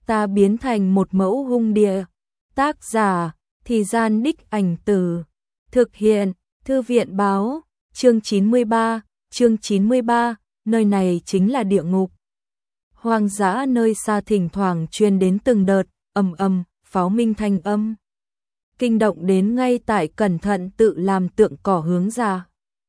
ta biến thành một mẫu hung địa. Tác giả, Thì Gian Đích Ảnh Từ. Thực hiện, Thư viện báo, chương 93, nơi này chính là địa ngục. Hoang dã nơi xa thỉnh thoảng truyền đến từng đợt, ầm pháo minh thanh âm. Kinh động đến ngay tại cẩn thận tự làm tượng cỏ hướng ra.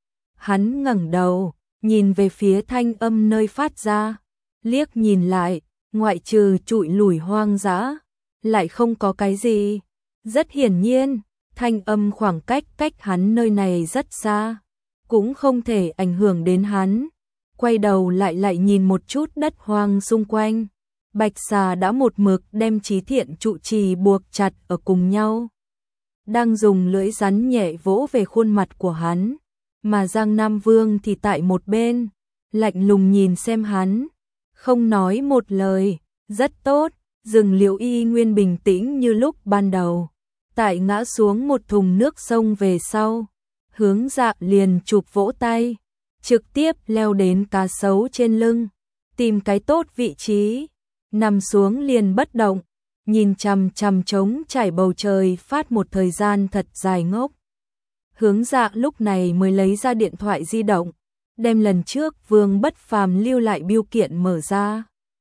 Hắn ngẩng đầu, nhìn về phía thanh âm nơi phát ra, liếc nhìn lại, ngoại trừ trụi lủi hoang dã, lại không có cái gì. Rất hiển nhiên, thanh âm khoảng cách hắn nơi này rất xa, cũng không thể ảnh hưởng đến hắn. Quay đầu lại nhìn một chút đất hoang xung quanh. Bạch xà đã một mực đem Chí Thiện trụ trì buộc chặt ở cùng nhau, đang dùng lưỡi rắn nhẹ vỗ về khuôn mặt của hắn, mà Giang Nam Vương thì tại một bên, lạnh lùng nhìn xem hắn, không nói một lời. Rất tốt, rừng liễu y nguyên bình tĩnh như lúc ban đầu. Tại ngã xuống một thùng nước sông về sau, Hướng Dạ liền chụp vỗ tay, trực tiếp leo đến cá sấu trên lưng, tìm cái tốt vị trí, nằm xuống liền bất động, nhìn chằm chằm trống trải bầu trời phát một thời gian thật dài ngốc. Hướng Dạ lúc này mới lấy ra điện thoại di động, đem lần trước Vương Bất Phàm lưu lại bưu kiện mở ra.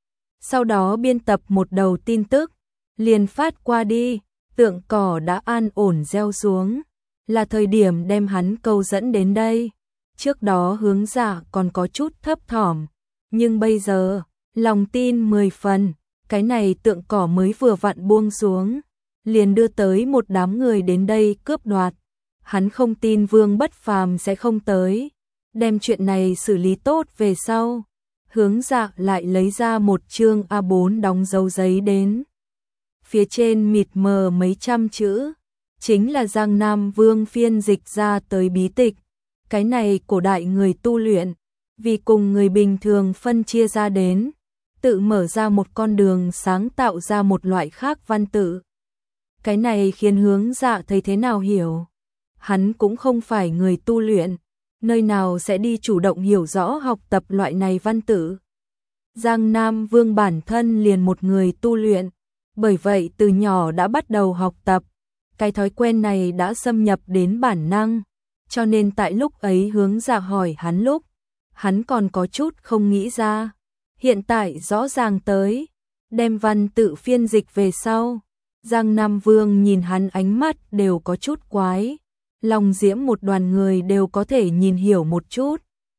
Sau đó biên tập một đầu tin tức, liền phát qua đi. Tượng cỏ đã an ổn gieo xuống, là thời điểm đem hắn câu dẫn đến đây. Trước đó Hướng Dạ còn có chút thấp thỏm, nhưng bây giờ, lòng tin 10 phần, cái này tượng cỏ mới vừa vặn buông xuống, liền đưa tới một đám người đến đây cướp đoạt. Hắn không tin Vương Bất Phàm sẽ không tới, đem chuyện này xử lý tốt về sau. Hướng Dạ lại lấy ra một chương A4 đóng dấu giấy đến. Phía trên mịt mờ mấy trăm chữ, chính là Giang Nam Vương phiên dịch ra tới bí tịch. Cái này cổ đại người tu luyện, vì cùng người bình thường phân chia ra đến, tự mở ra một con đường sáng tạo ra một loại khác văn tự. Cái này khiến Hướng Dạ thấy thế nào hiểu. Hắn cũng không phải người tu luyện, nơi nào sẽ đi chủ động hiểu rõ học tập loại này văn tự. Giang Nam Vương bản thân liền một người tu luyện, bởi vậy từ nhỏ đã bắt đầu học tập. Cái thói quen này đã xâm nhập đến bản năng, cho nên tại lúc ấy Hướng Dạ hỏi hắn lúc, hắn còn có chút không nghĩ ra. Hiện tại rõ ràng tới, đem văn tự phiên dịch về sau. Giang Nam Vương nhìn hắn ánh mắt đều có chút quái, lòng diễm một đoàn người đều có thể nhìn hiểu một chút.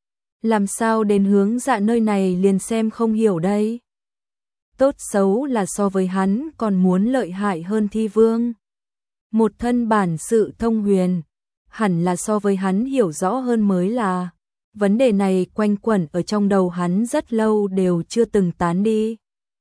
Làm sao đến Hướng Dạ nơi này liền xem không hiểu đây? Tốt xấu là so với hắn còn muốn lợi hại hơn Thi Vương. Một thân bản sự thông huyền, hẳn là so với hắn hiểu rõ hơn mới là. Vấn đề này quanh quẩn ở trong đầu hắn rất lâu đều chưa từng tán đi.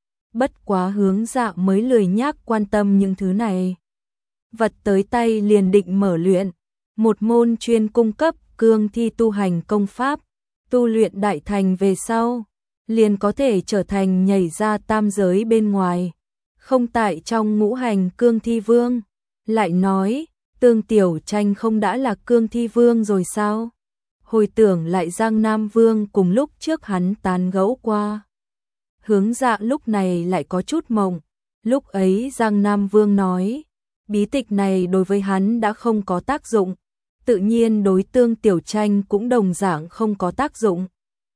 Bất quá Hướng Dạ mới lười nhác quan tâm những thứ này. Vật tới tay liền định mở luyện, một môn chuyên cung cấp cương thi tu hành công pháp, tu luyện đại thành về sau, liền có thể trở thành nhảy ra tam giới bên ngoài, không tại trong ngũ hành cương thi vương. Lại nói, Tương Tiểu Tranh không đã là cương thi vương rồi sao? Hồi tưởng lại Giang Nam Vương cùng lúc trước hắn tán gẫu qua. Hướng Dạ lúc này lại có chút mộng. Lúc ấy Giang Nam Vương nói, bí tịch này đối với hắn đã không có tác dụng, tự nhiên đối Tương Tiểu Tranh cũng đồng dạng không có tác dụng.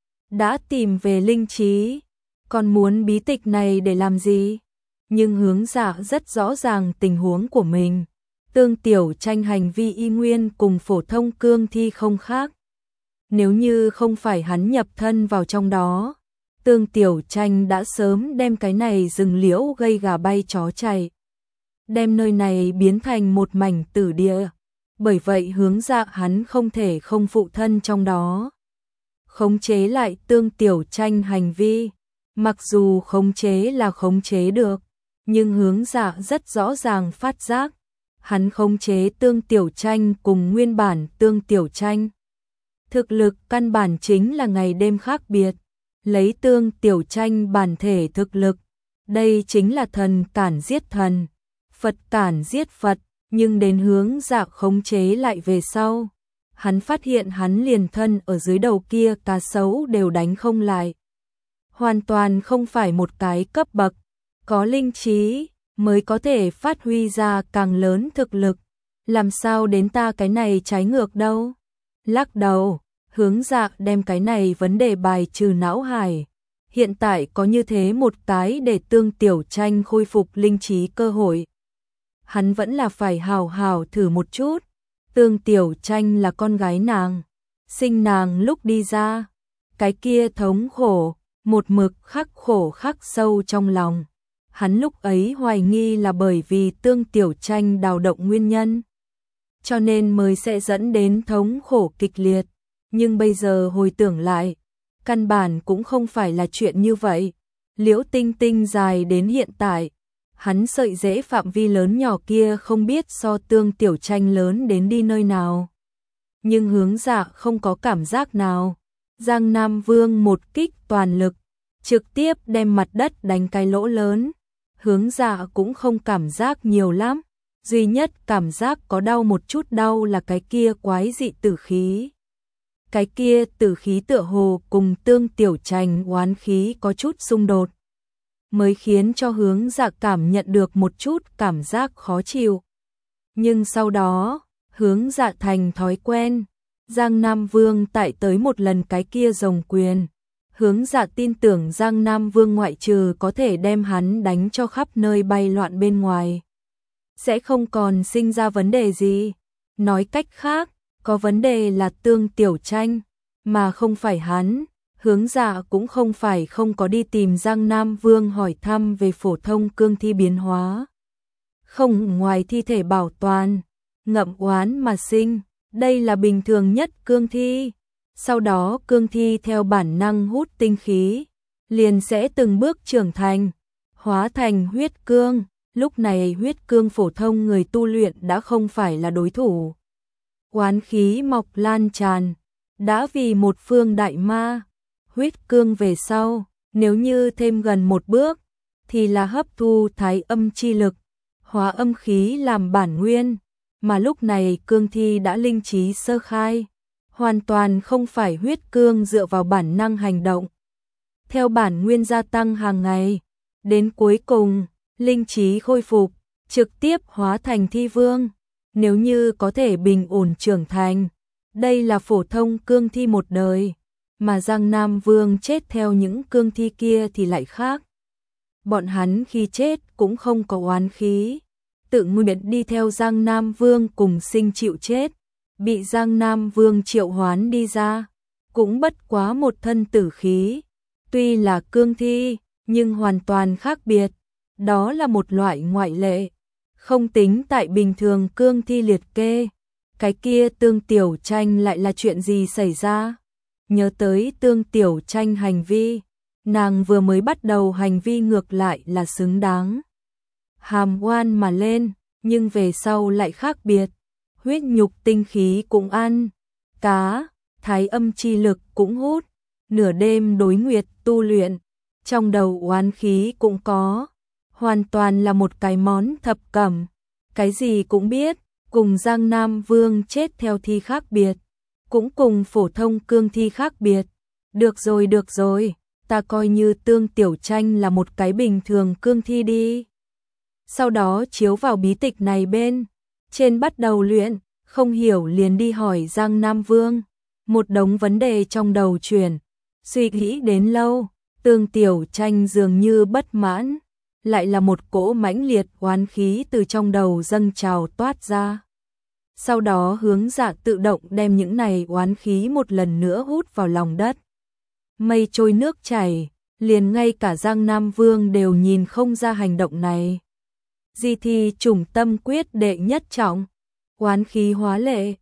Đã tìm về linh trí, còn muốn bí tịch này để làm gì? Nhưng Hướng Dạ rất rõ ràng tình huống của mình. Tương Tiểu Tranh hành vi y nguyên cùng phổ thông cương thi không khác. Nếu như không phải hắn nhập thân vào trong đó, Tương Tiểu Tranh đã sớm đem cái này rừng liễu gây gà bay chó chạy, đem nơi này biến thành một mảnh tử địa. Bởi vậy Hướng Dạ hắn không thể không phụ thân trong đó, khống chế lại Tương Tiểu Tranh hành vi. Mặc dù khống chế là khống chế được, nhưng Hướng Dạ rất rõ ràng phát giác, hắn khống chế Tương Tiểu Tranh cùng nguyên bản Tương Tiểu Tranh. Thực lực căn bản chính là ngày đêm khác biệt. Lấy Tương Tiểu Tranh bản thể thực lực, đây chính là thần cản giết thần, Phật cản giết Phật. Nhưng đến Hướng Dạ khống chế lại về sau, hắn phát hiện hắn liền thân ở dưới đầu kia cá sấu đều đánh không lại. Hoàn toàn không phải một cái cấp bậc. có linh trí mới có thể phát huy ra càng lớn thực lực, làm sao đến ta cái này trái ngược đâu. Lắc đầu, Hướng Dạ đem cái này vấn đề bài trừ não hải. Hiện tại có như thế một cái để Tương Tiểu Tranh khôi phục linh trí cơ hội. Hắn vẫn là phải hào hào thử một chút. Tương Tiểu Tranh là con gái nàng, sinh nàng lúc đi ra, cái kia thống khổ, một mực khắc khổ khắc sâu trong lòng. Hắn lúc ấy hoài nghi là bởi vì Tương Tiểu Tranh đào động nguyên nhân, cho nên mới sẽ dẫn đến thống khổ kịch liệt. Nhưng bây giờ hồi tưởng lại, căn bản cũng không phải là chuyện như vậy. Liễu Tinh Tinh dài đến hiện tại, hắn sợi rễ phạm vi lớn nhỏ kia không biết so Tương Tiểu Tranh lớn đến đi nơi nào. Nhưng Hướng Dạ không có cảm giác nào. Giang Nam Vương một kích toàn lực, trực tiếp đem mặt đất đánh cái lỗ lớn. Hướng Dạ cũng không cảm giác nhiều lắm, duy nhất cảm giác có đau một chút đau là cái kia quái dị tử khí. Cái kia tử khí tựa hồ cùng Tương Tiểu Tranh oán khí có chút xung đột, mới khiến cho Hướng Dạ cảm nhận được một chút cảm giác khó chịu. Nhưng sau đó, Hướng Dạ thành thói quen. Giang Nam Vương tại tới một lần cái kia rồng quyền. Hướng Dạ tin tưởng Giang Nam Vương ngoại trừ có thể đem hắn đánh cho khắp nơi bay loạn bên ngoài, sẽ không còn sinh ra vấn đề gì. Nói cách khác, có vấn đề là Tương Tiểu Tranh, mà không phải hắn. Hướng Dạ cũng không phải không có đi tìm Giang Nam Vương hỏi thăm về phổ thông cương thi biến hóa. Không ngoài thi thể bảo toàn, ngậm oán mà sinh, đây là bình thường nhất cương thi. Sau đó cương thi theo bản năng hút tinh khí, liền sẽ từng bước trưởng thành, hóa thành huyết cương. Lúc này huyết cương phổ thông người tu luyện đã không phải là đối thủ. Oán khí mọc lan tràn, đã vì một phương đại ma. Huyết cương về sau, nếu như thêm gần một bước, thì là hấp thu thái âm chi lực, hóa âm khí làm bản nguyên. Mà lúc này cương thi đã linh trí sơ khai, hoàn toàn không phải huyết cương dựa vào bản năng hành động. Theo bản nguyên gia tăng hàng ngày, đến cuối cùng, linh trí khôi phục, trực tiếp hóa thành thi vương. Nếu như có thể bình ổn trưởng thành, đây là phổ thông cương thi một đời. Mà Giang Nam Vương chết theo những cương thi kia thì lại khác. Bọn hắn khi chết cũng không có oán khí, tự nguyện đi theo Giang Nam Vương cùng sinh chịu chết. Bị Giang Nam Vương triệu hoán đi ra, cũng bất quá một thân tử khí. Tuy là cương thi, nhưng hoàn toàn khác biệt. Đó là một loại ngoại lệ, không tính tại bình thường cương thi liệt kê. Cái kia Tương Tiểu Tranh lại là chuyện gì xảy ra? Nhớ tới Tương Tiểu Tranh hành vi, nàng vừa mới bắt đầu hành vi ngược lại là xứng đáng, hàm oan mà lên, nhưng về sau lại khác biệt. Huyết nhục tinh khí cũng ăn, cá, thái âm chi lực cũng hút, nửa đêm đối nguyệt tu luyện, trong đầu oán khí cũng có, hoàn toàn là một cái món thập cẩm, cái gì cũng biết. Cùng Giang Nam Vương chết theo thi khác biệt, cũng cùng phổ thông cương thi khác biệt. Được rồi, ta coi như Tương Tiểu Tranh là một cái bình thường cương thi đi. Sau đó chiếu vào bí tịch này bên trên bắt đầu luyện, không hiểu liền đi hỏi Giang Nam Vương. Một đống vấn đề trong đầu chuyển, suy nghĩ đến lâu, Tương Tiểu Tranh dường như bất mãn, lại là một cỗ mãnh liệt oán khí từ trong đầu dâng trào toát ra. Sau đó Hướng Dạ tự động đem những này oán khí một lần nữa hút vào lòng đất. Mây trôi nước chảy, liền ngay cả Giang Nam Vương đều nhìn không ra hành động này. Di thi trùng tâm quyết đệ nhất trọng, oán khí hóa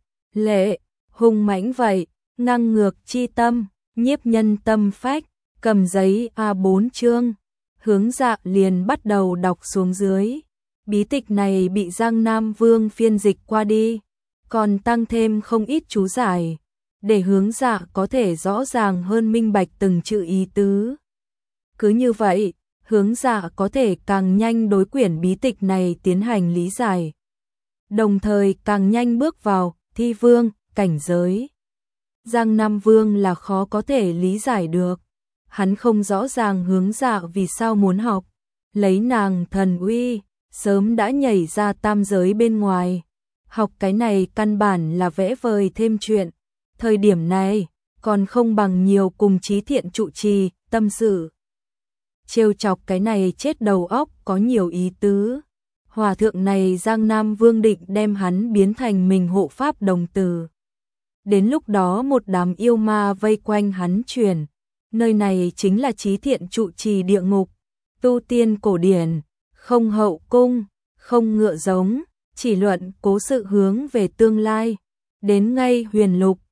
lệ, hung mãnh vậy, ngang ngược chi tâm, nhiếp nhân tâm phách, cầm giấy A4 chương. Hướng Dạ liền bắt đầu đọc xuống dưới. Bí tịch này bị Giang Nam Vương phiên dịch qua đi, còn tăng thêm không ít chú giải, để Hướng Dạ có thể rõ ràng hơn minh bạch từng chữ ý tứ. Cứ như vậy, Hướng Dạ có thể càng nhanh đối quyển bí tịch này tiến hành lý giải, đồng thời càng nhanh bước vào thi vương cảnh giới. Giang Nam Vương là khó có thể lý giải được, hắn không rõ ràng Hướng Dạ vì sao muốn học, lấy nàng thần uy, sớm đã nhảy ra tam giới bên ngoài. Học cái này căn bản là vẽ vời thêm chuyện, thời điểm này còn không bằng nhiều cùng Chí Thiện trụ trì, tâm sự. Trêu chọc cái này chết đầu óc có nhiều ý tứ. Hòa thượng này Giang Nam Vương định đem hắn biến thành mình hộ pháp đồng tử. Đến lúc đó một đám yêu ma vây quanh hắn truyền, nơi này chính là Chí Thiện trụ trì địa ngục, tu tiên cổ điển, không hậu cung, không ngựa giống, chỉ luận cố sự hướng về tương lai, đến ngay huyền lục,